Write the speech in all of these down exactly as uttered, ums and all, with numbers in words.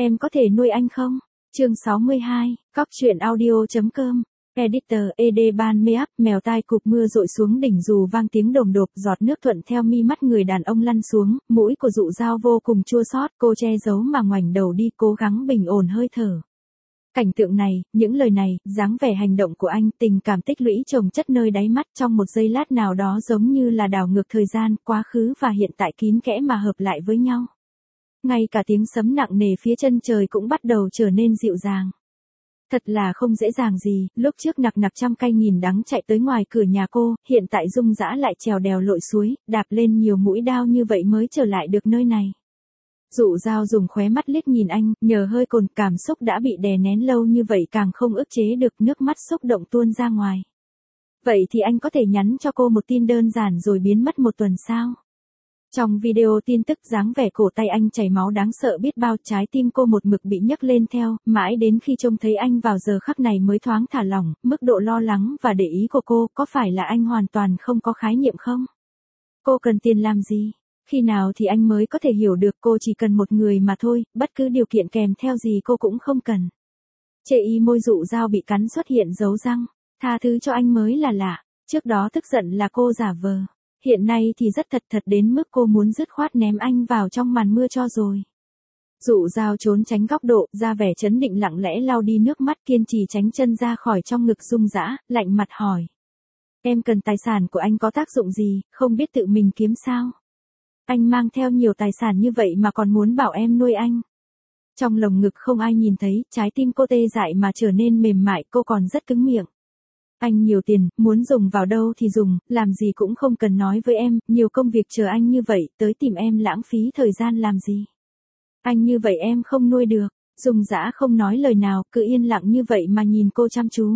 Em có thể nuôi anh không? Chương sáu mươi hai, cóc truyện audio chấm com. Editor, ed ban make up, mèo tai cụp mưa rội xuống đỉnh dù vang tiếng đồm đột, giọt nước thuận theo mi mắt người đàn ông lăn xuống, mũi của Dụ Dao vô cùng chua xót, cô che giấu mà ngoảnh đầu đi, cố gắng bình ổn hơi thở. Cảnh tượng này, những lời này, dáng vẻ hành động của anh, tình cảm tích lũy chồng chất nơi đáy mắt trong một giây lát nào đó giống như là đảo ngược thời gian, quá khứ và hiện tại kín kẽ mà hợp lại với nhau. Ngay cả tiếng sấm nặng nề phía chân trời cũng bắt đầu trở nên dịu dàng. Thật là không dễ dàng gì, lúc trước nặc nặc trăm cay nghìn đắng chạy tới ngoài cửa nhà cô, hiện tại Dung Dã lại trèo đèo lội suối, đạp lên nhiều mũi đao như vậy mới trở lại được nơi này. Dụ Dao dùng khóe mắt liếc nhìn anh, nhờ hơi cồn, cảm xúc đã bị đè nén lâu như vậy càng không ức chế được, nước mắt xúc động tuôn ra ngoài. Vậy thì anh có thể nhắn cho cô một tin đơn giản rồi biến mất một tuần sao? Trong video tin tức dáng vẻ cổ tay anh chảy máu đáng sợ biết bao, trái tim cô một mực bị nhấc lên theo, mãi đến khi trông thấy anh vào giờ khắc này mới thoáng thả lỏng, mức độ lo lắng và để ý của cô, có phải là anh hoàn toàn không có khái niệm không? Cô cần tiền làm gì? Khi nào thì anh mới có thể hiểu được cô chỉ cần một người mà thôi, bất cứ điều kiện kèm theo gì cô cũng không cần. Chê y môi Dụ Dao bị cắn xuất hiện dấu răng, tha thứ cho anh mới là lạ, trước đó tức giận là cô giả vờ. Hiện nay thì rất thật thật đến mức cô muốn dứt khoát ném anh vào trong màn mưa cho rồi. Dụ Dao trốn tránh góc độ, ra vẻ trấn định lặng lẽ lau đi nước mắt, kiên trì tránh chân ra khỏi trong ngực Dung Dã, lạnh mặt hỏi. Em cần tài sản của anh có tác dụng gì, không biết tự mình kiếm sao? Anh mang theo nhiều tài sản như vậy mà còn muốn bảo em nuôi anh. Trong lồng ngực không ai nhìn thấy, trái tim cô tê dại mà trở nên mềm mại, cô còn rất cứng miệng. Anh nhiều tiền, muốn dùng vào đâu thì dùng, làm gì cũng không cần nói với em, nhiều công việc chờ anh như vậy, tới tìm em lãng phí thời gian làm gì. Anh như vậy em không nuôi được. Dung Dã không nói lời nào, cứ yên lặng như vậy mà nhìn cô chăm chú.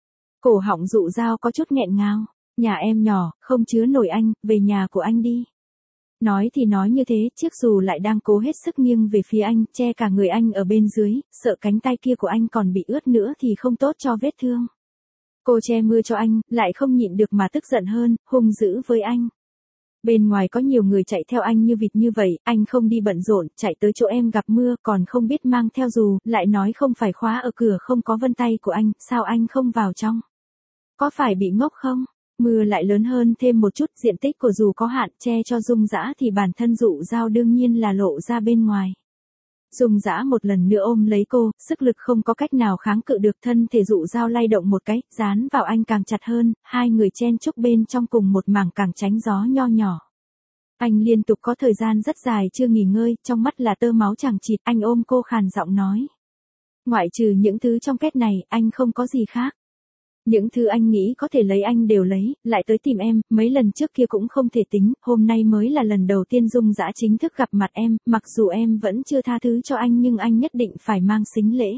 Cổ họng Dụ Dao có chút nghẹn ngào, nhà em nhỏ, không chứa nổi anh, về nhà của anh đi. Nói thì nói như thế, chiếc dù lại đang cố hết sức nghiêng về phía anh, che cả người anh ở bên dưới, sợ cánh tay kia của anh còn bị ướt nữa thì không tốt cho vết thương. Cô che mưa cho anh, lại không nhịn được mà tức giận hơn, hung dữ với anh. Bên ngoài có nhiều người chạy theo anh như vịt như vậy, anh không đi bận rộn, chạy tới chỗ em gặp mưa còn không biết mang theo dù, lại nói không phải khóa ở cửa không có vân tay của anh, sao anh không vào trong? Có phải bị ngốc không? Mưa lại lớn hơn thêm một chút, diện tích của dù có hạn, che cho Dung Dã thì bản thân Dụ Dao đương nhiên là lộ ra bên ngoài. Dung Dã một lần nữa ôm lấy cô, sức lực không có cách nào kháng cự được, thân thể Dụ Dao lay động một cái, dán vào anh càng chặt hơn, hai người chen chúc bên trong cùng một mảng càng tránh gió nho nhỏ. Anh liên tục có thời gian rất dài chưa nghỉ ngơi, trong mắt là tơ máu chằng chịt, anh ôm cô khàn giọng nói. Ngoại trừ những thứ trong két này, anh không có gì khác. Những thứ anh nghĩ có thể lấy anh đều lấy, lại tới tìm em, mấy lần trước kia cũng không thể tính, hôm nay mới là lần đầu tiên Dung Dã chính thức gặp mặt em, mặc dù em vẫn chưa tha thứ cho anh nhưng anh nhất định phải mang sính lễ.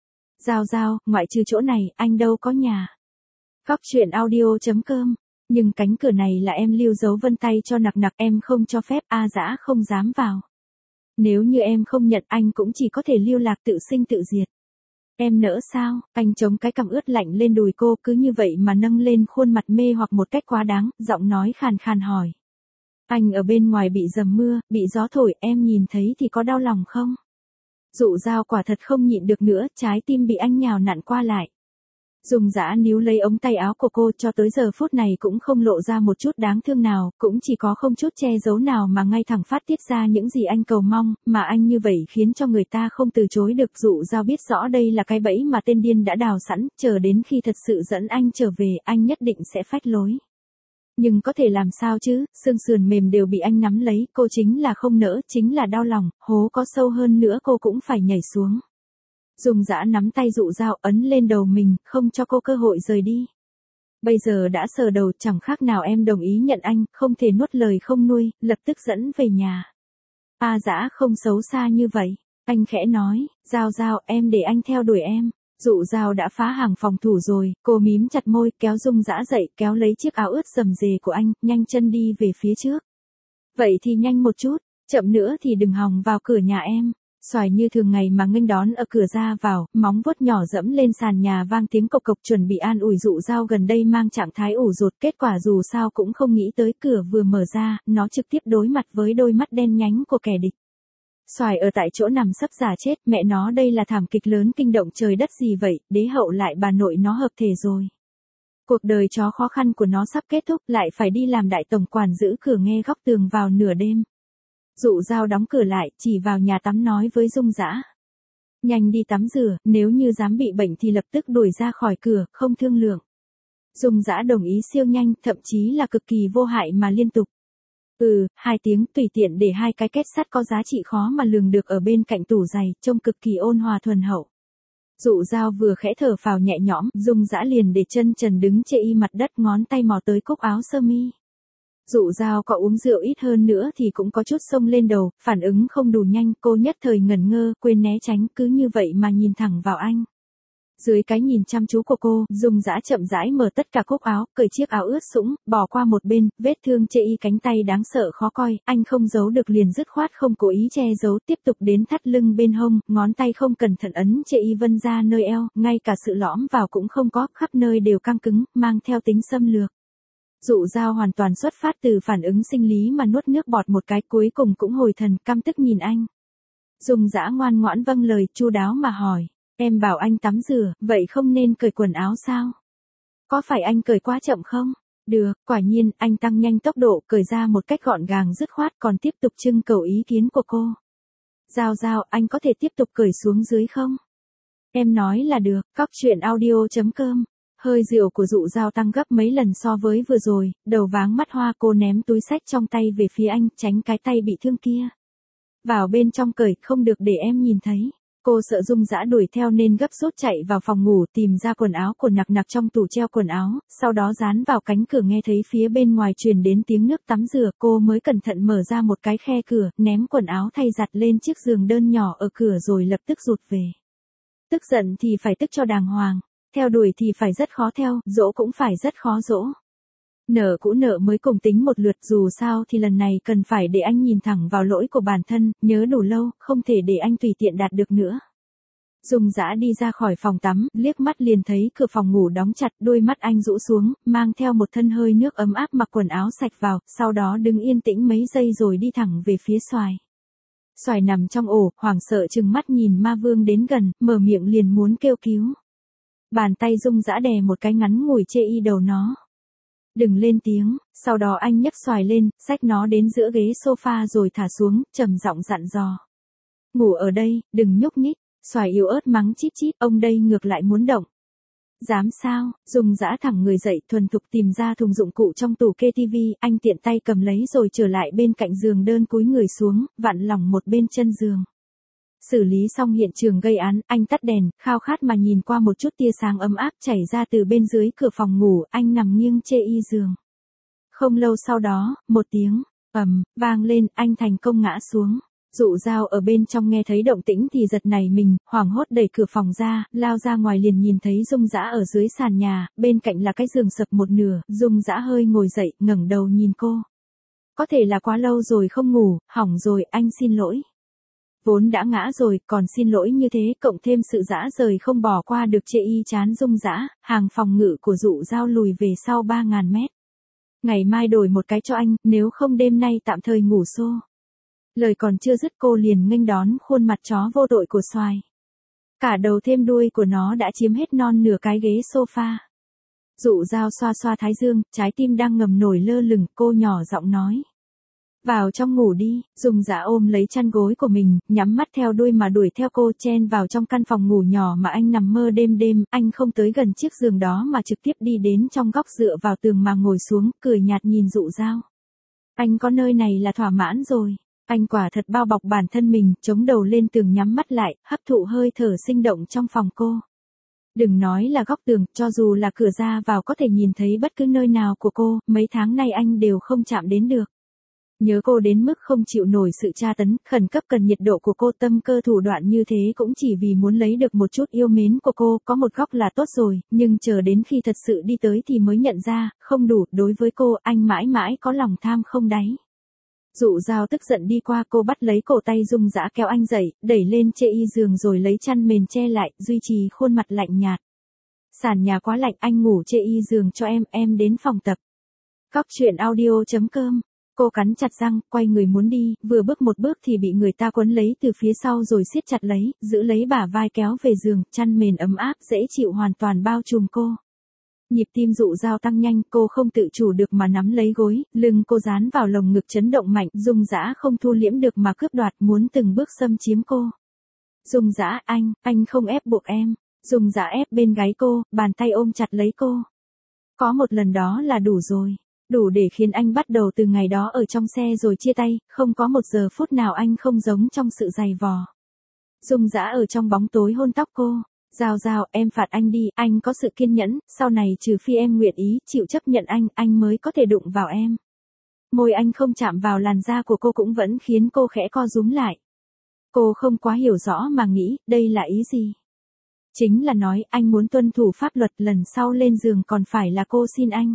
Dao Dao, ngoại trừ chỗ này, anh đâu có nhà. Cóc truyện audio chấm com, nhưng cánh cửa này là em lưu dấu vân tay cho nặc nặc, em không cho phép, A Dã không dám vào. Nếu như em không nhận anh cũng chỉ có thể lưu lạc tự sinh tự diệt. Em nỡ sao? Anh chống cái cằm ướt lạnh lên đùi cô, cứ như vậy mà nâng lên khuôn mặt mê hoặc một cách quá đáng, giọng nói khàn khàn hỏi. Anh ở bên ngoài bị dầm mưa, bị gió thổi, em nhìn thấy thì có đau lòng không? Dụ Dao quả thật không nhịn được nữa, trái tim bị anh nhào nặn qua lại. Dung Dã níu lấy ống tay áo của cô, cho tới giờ phút này cũng không lộ ra một chút đáng thương nào, cũng chỉ có không chút che giấu nào mà ngay thẳng phát tiết ra những gì anh cầu mong, mà anh như vậy khiến cho người ta không từ chối được. Dụ Dao biết rõ đây là cái bẫy mà tên điên đã đào sẵn, chờ đến khi thật sự dẫn anh trở về, anh nhất định sẽ phách lối. Nhưng có thể làm sao chứ, xương sườn mềm đều bị anh nắm lấy, cô chính là không nỡ, chính là đau lòng, hố có sâu hơn nữa cô cũng phải nhảy xuống. Dung Dã nắm tay Dụ Dao ấn lên đầu mình, không cho cô cơ hội rời đi. Bây giờ đã sờ đầu, chẳng khác nào em đồng ý nhận anh, không thể nuốt lời không nuôi, lập tức dẫn về nhà. A Dã không xấu xa như vậy, anh khẽ nói, Dao Dao, em để anh theo đuổi em. Dụ Dao đã phá hàng phòng thủ rồi, cô mím chặt môi, kéo Dung Dã dậy, kéo lấy chiếc áo ướt rầm rề của anh, nhanh chân đi về phía trước. Vậy thì nhanh một chút, chậm nữa thì đừng hòng vào cửa nhà em. Xoài như thường ngày mà nghênh đón ở cửa ra vào, móng vuốt nhỏ dẫm lên sàn nhà vang tiếng cộc cộc, chuẩn bị an ủi Dụ Dao gần đây mang trạng thái ủ rột, kết quả dù sao cũng không nghĩ tới cửa vừa mở ra, nó trực tiếp đối mặt với đôi mắt đen nhánh của kẻ địch. Xoài ở tại chỗ nằm sấp giả chết, mẹ nó đây là thảm kịch lớn kinh động trời đất gì vậy, đế hậu lại bà nội nó hợp thể rồi. Cuộc đời chó khó khăn của nó sắp kết thúc, lại phải đi làm đại tổng quản giữ cửa nghe góc tường vào nửa đêm. Dụ Dao đóng cửa lại, chỉ vào nhà tắm nói với Dung Dã. Nhanh đi tắm rửa, nếu như dám bị bệnh thì lập tức đuổi ra khỏi cửa, không thương lượng. Dung Dã đồng ý siêu nhanh, thậm chí là cực kỳ vô hại mà liên tục. Ừ, hai tiếng tùy tiện để hai cái kết sắt có giá trị khó mà lường được ở bên cạnh tủ giày, trông cực kỳ ôn hòa thuần hậu. Dụ Dao vừa khẽ thở phào nhẹ nhõm, Dung Dã liền để chân trần đứng chê y mặt đất, ngón tay mò tới cúc áo sơ mi. Dụ Dao có uống rượu ít hơn nữa thì cũng có chút xông lên đầu, phản ứng không đủ nhanh, cô nhất thời ngẩn ngơ, quên né tránh, cứ như vậy mà nhìn thẳng vào anh. Dưới cái nhìn chăm chú của cô, Dung Dã chậm rãi mở tất cả cúc áo, cởi chiếc áo ướt sũng, bỏ qua một bên, vết thương chê y cánh tay đáng sợ khó coi, anh không giấu được liền dứt khoát không cố ý che giấu, tiếp tục đến thắt lưng bên hông, ngón tay không cẩn thận ấn chê y vân ra nơi eo, ngay cả sự lõm vào cũng không có, khắp nơi đều căng cứng, mang theo tính xâm lược. Dụ Dao hoàn toàn xuất phát từ phản ứng sinh lý mà nuốt nước bọt một cái, cuối cùng cũng hồi thần, căm tức nhìn anh. Dung Dã ngoan ngoãn vâng lời, chu đáo mà hỏi. Em bảo anh tắm rửa, vậy không nên cởi quần áo sao? Có phải anh cởi quá chậm không? Được, quả nhiên, anh tăng nhanh tốc độ, cởi ra một cách gọn gàng dứt khoát, còn tiếp tục trưng cầu ý kiến của cô. Dao Dao, anh có thể tiếp tục cởi xuống dưới không? Em nói là được, cóc truyện audio chấm com. Hơi rượu của Dụ Dao tăng gấp mấy lần so với vừa rồi, đầu váng mắt hoa, cô ném túi xách trong tay về phía anh, tránh cái tay bị thương kia. Vào bên trong cởi, không được để em nhìn thấy. Cô sợ Dung Dã đuổi theo nên gấp rút chạy vào phòng ngủ, tìm ra quần áo của nặc nặc trong tủ treo quần áo, sau đó dán vào cánh cửa, nghe thấy phía bên ngoài truyền đến tiếng nước tắm rửa, cô mới cẩn thận mở ra một cái khe cửa, ném quần áo thay giặt lên chiếc giường đơn nhỏ ở cửa rồi lập tức rụt về. Tức giận thì phải tức cho đàng hoàng, theo đuổi thì phải rất khó theo, dỗ cũng phải rất khó dỗ. Nợ cũ nợ mới cùng tính một lượt, dù sao thì lần này cần phải để anh nhìn thẳng vào lỗi của bản thân, nhớ đủ lâu, không thể để anh tùy tiện đạt được nữa. Dung Dã đi ra khỏi phòng tắm, liếc mắt liền thấy cửa phòng ngủ đóng chặt, đôi mắt anh rũ xuống, mang theo một thân hơi nước ấm áp, mặc quần áo sạch vào, sau đó đứng yên tĩnh mấy giây rồi đi thẳng về phía Xoài. Xoài nằm trong ổ, hoảng sợ trừng mắt nhìn ma vương đến gần, mở miệng liền muốn kêu cứu. Bàn tay Dung Dã đè một cái ngắn ngủi chê y đầu nó. Đừng lên tiếng, sau đó anh nhấc Xoài lên, xách nó đến giữa ghế sofa rồi thả xuống, trầm giọng dặn dò. Ngủ ở đây, đừng nhúc nhích. Xoài yếu ớt mắng chít chít, ông đây ngược lại muốn động. Dám sao? Dung Dã thẳng người dậy, thuần thục tìm ra thùng dụng cụ trong tủ kê tivi, anh tiện tay cầm lấy rồi trở lại bên cạnh giường đơn, cúi người xuống, vặn lỏng một bên chân giường. Xử lý xong hiện trường gây án, anh tắt đèn, khao khát mà nhìn qua một chút tia sáng ấm áp chảy ra từ bên dưới cửa phòng ngủ, anh nằm nghiêng chê y giường. Không lâu sau đó, một tiếng ầm vang lên, anh thành công ngã xuống. Dụ Dao ở bên trong nghe thấy động tĩnh thì giật nảy mình, hoảng hốt đẩy cửa phòng ra, lao ra ngoài liền nhìn thấy Dung Dã ở dưới sàn nhà, bên cạnh là cái giường sập một nửa, Dung Dã hơi ngồi dậy, ngẩng đầu nhìn cô. Có thể là quá lâu rồi không ngủ, hỏng rồi, anh xin lỗi. Vốn đã ngã rồi, còn xin lỗi như thế, cộng thêm sự dã rời không bỏ qua được chê y chán Dung Dã, hàng phòng ngự của Dụ Dao lùi về sau ba ngàn mét. Ngày mai đổi một cái cho anh, nếu không đêm nay tạm thời ngủ xô. Lời còn chưa dứt cô liền nghênh đón khuôn mặt chó vô tội của Xoài. Cả đầu thêm đuôi của nó đã chiếm hết non nửa cái ghế sofa. Dụ Dao xoa xoa thái dương, trái tim đang ngầm nổi lơ lửng, cô nhỏ giọng nói. Vào trong ngủ đi. Dung Dã ôm lấy chăn gối của mình, nhắm mắt theo đuôi mà đuổi theo cô, chen vào trong căn phòng ngủ nhỏ mà anh nằm mơ đêm đêm, anh không tới gần chiếc giường đó mà trực tiếp đi đến trong góc dựa vào tường mà ngồi xuống, cười nhạt nhìn Dụ Dao. Anh có nơi này là thỏa mãn rồi. Anh quả thật bao bọc bản thân mình, chống đầu lên tường nhắm mắt lại, hấp thụ hơi thở sinh động trong phòng cô. Đừng nói là góc tường, cho dù là cửa ra vào có thể nhìn thấy bất cứ nơi nào của cô, mấy tháng nay anh đều không chạm đến được. Nhớ cô đến mức không chịu nổi sự tra tấn, khẩn cấp cần nhiệt độ của cô, tâm cơ thủ đoạn như thế cũng chỉ vì muốn lấy được một chút yêu mến của cô, có một góc là tốt rồi, nhưng chờ đến khi thật sự đi tới thì mới nhận ra, không đủ, đối với cô, anh mãi mãi có lòng tham không đáy. Dụ Dao tức giận đi qua, cô bắt lấy cổ tay Dung Dã kéo anh dậy, đẩy lên chê y giường rồi lấy chăn mền che lại, duy trì khuôn mặt lạnh nhạt. Sàn nhà quá lạnh, anh ngủ chê y giường cho em, em đến phòng tập. Cóc truyện audio chấm com Cô cắn chặt răng, quay người muốn đi, vừa bước một bước thì bị người ta quấn lấy từ phía sau rồi siết chặt lấy, giữ lấy bả vai kéo về giường, chăn mền ấm áp, dễ chịu hoàn toàn bao trùm cô. Nhịp tim Dụ Dao tăng nhanh, cô không tự chủ được mà nắm lấy gối, lưng cô dán vào lồng ngực chấn động mạnh, Dung Dã không thu liễm được mà cướp đoạt, muốn từng bước xâm chiếm cô. Dung Dã, anh, anh không ép buộc em. Dung Dã ép bên gáy cô, bàn tay ôm chặt lấy cô. Có một lần đó là đủ rồi. Đủ để khiến anh bắt đầu từ ngày đó ở trong xe rồi chia tay, không có một giờ phút nào anh không giống trong sự dày vò. Dung Dã ở trong bóng tối hôn tóc cô. Dao Dao, em phạt anh đi, anh có sự kiên nhẫn, sau này trừ phi em nguyện ý, chịu chấp nhận anh, anh mới có thể đụng vào em. Môi anh không chạm vào làn da của cô cũng vẫn khiến cô khẽ co rúm lại. Cô không quá hiểu rõ mà nghĩ, đây là ý gì? Chính là nói, anh muốn tuân thủ pháp luật, lần sau lên giường còn phải là cô xin anh.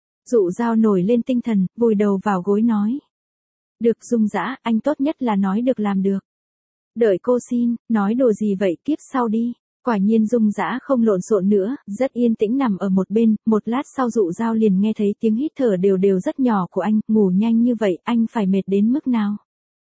Dụ Dao nổi lên tinh thần, vùi đầu vào gối nói. Được Dung Dã, anh tốt nhất là nói được làm được. Đợi cô xin, nói đùa gì vậy, kiếp sau đi. Quả nhiên Dung Dã không lộn xộn nữa, rất yên tĩnh nằm ở một bên, một lát sau Dụ Dao liền nghe thấy tiếng hít thở đều đều rất nhỏ của anh, ngủ nhanh như vậy, anh phải mệt đến mức nào.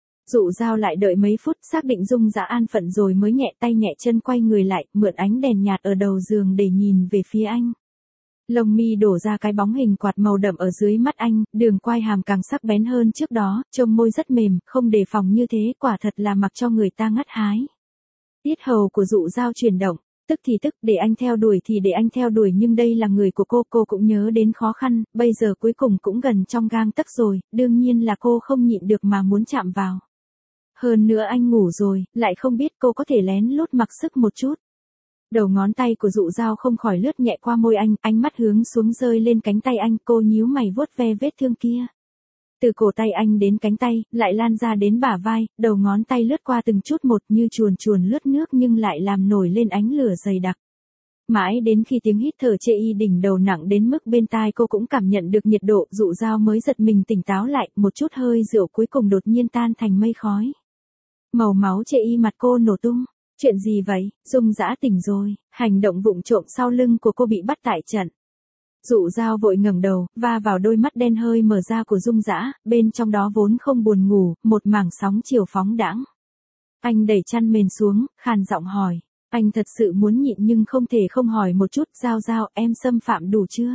Dụ Dao lại đợi mấy phút, xác định Dung Dã an phận rồi mới nhẹ tay nhẹ chân quay người lại, mượn ánh đèn nhạt ở đầu giường để nhìn về phía anh. Lông mi đổ ra cái bóng hình quạt màu đậm ở dưới mắt anh, đường quai hàm càng sắc bén hơn trước đó, trông môi rất mềm, không đề phòng như thế, quả thật là mặc cho người ta ngắt hái. Tiết hầu của Dụ Dao chuyển động, tức thì tức, để anh theo đuổi thì để anh theo đuổi, nhưng đây là người của cô, cô cũng nhớ đến khó khăn, bây giờ cuối cùng cũng gần trong gang tấc rồi, đương nhiên là cô không nhịn được mà muốn chạm vào. Hơn nữa anh ngủ rồi, lại không biết cô có thể lén lút mặc sức một chút. Đầu ngón tay của Dụ Dao không khỏi lướt nhẹ qua môi anh, ánh mắt hướng xuống rơi lên cánh tay anh, cô nhíu mày vuốt ve vết thương kia. Từ cổ tay anh đến cánh tay, lại lan ra đến bả vai, đầu ngón tay lướt qua từng chút một như chuồn chuồn lướt nước nhưng lại làm nổi lên ánh lửa dày đặc. Mãi đến khi tiếng hít thở chê y đỉnh đầu nặng đến mức bên tai cô cũng cảm nhận được nhiệt độ, Dụ Dao mới giật mình tỉnh táo lại, một chút hơi rượu cuối cùng đột nhiên tan thành mây khói. Màu máu chê y mặt cô nổ tung. Chuyện gì vậy? Dung Dã tỉnh rồi, hành động vụng trộm sau lưng của cô bị bắt tại trận. Dụ Dao vội ngẩng đầu, va vào đôi mắt đen hơi mở ra của Dung Dã, bên trong đó vốn không buồn ngủ, một mảng sóng chiều phóng đãng. Anh đẩy chăn mền xuống, khàn giọng hỏi. Anh thật sự muốn nhịn nhưng không thể không hỏi một chút, Dao Dao, em xâm phạm đủ chưa?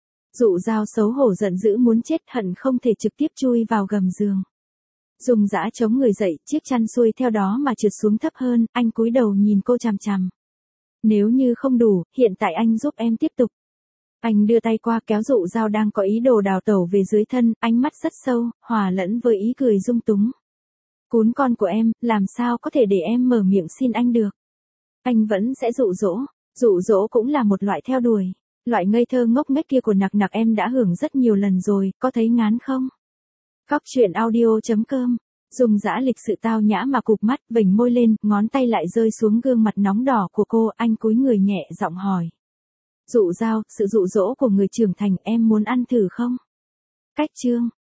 Dụ Dao xấu hổ giận dữ muốn chết, hận không thể trực tiếp chui vào gầm giường. Dung Dã chống người dậy, chiếc chăn xuôi theo đó mà trượt xuống thấp hơn, anh cúi đầu nhìn cô chằm chằm. Nếu như không đủ, hiện tại anh giúp em tiếp tục. Anh đưa tay qua kéo Dụ Dao đang có ý đồ đào tẩu về dưới thân, ánh mắt rất sâu, hòa lẫn với ý cười dung túng. Cún con của em, làm sao có thể để em mở miệng xin anh được. Anh vẫn sẽ dụ dỗ, dụ dỗ cũng là một loại theo đuổi. Loại ngây thơ ngốc nghếch kia của nặc nặc em đã hưởng rất nhiều lần rồi, có thấy ngán không? Cóc truyện audio chấm com. Dung Dã lịch sự tao nhã mà cụp mắt, vểnh môi lên, ngón tay lại rơi xuống gương mặt nóng đỏ của cô, anh cúi người nhẹ giọng hỏi. Dụ Dao, sự dụ dỗ của người trưởng thành em muốn ăn thử không? Cách chương.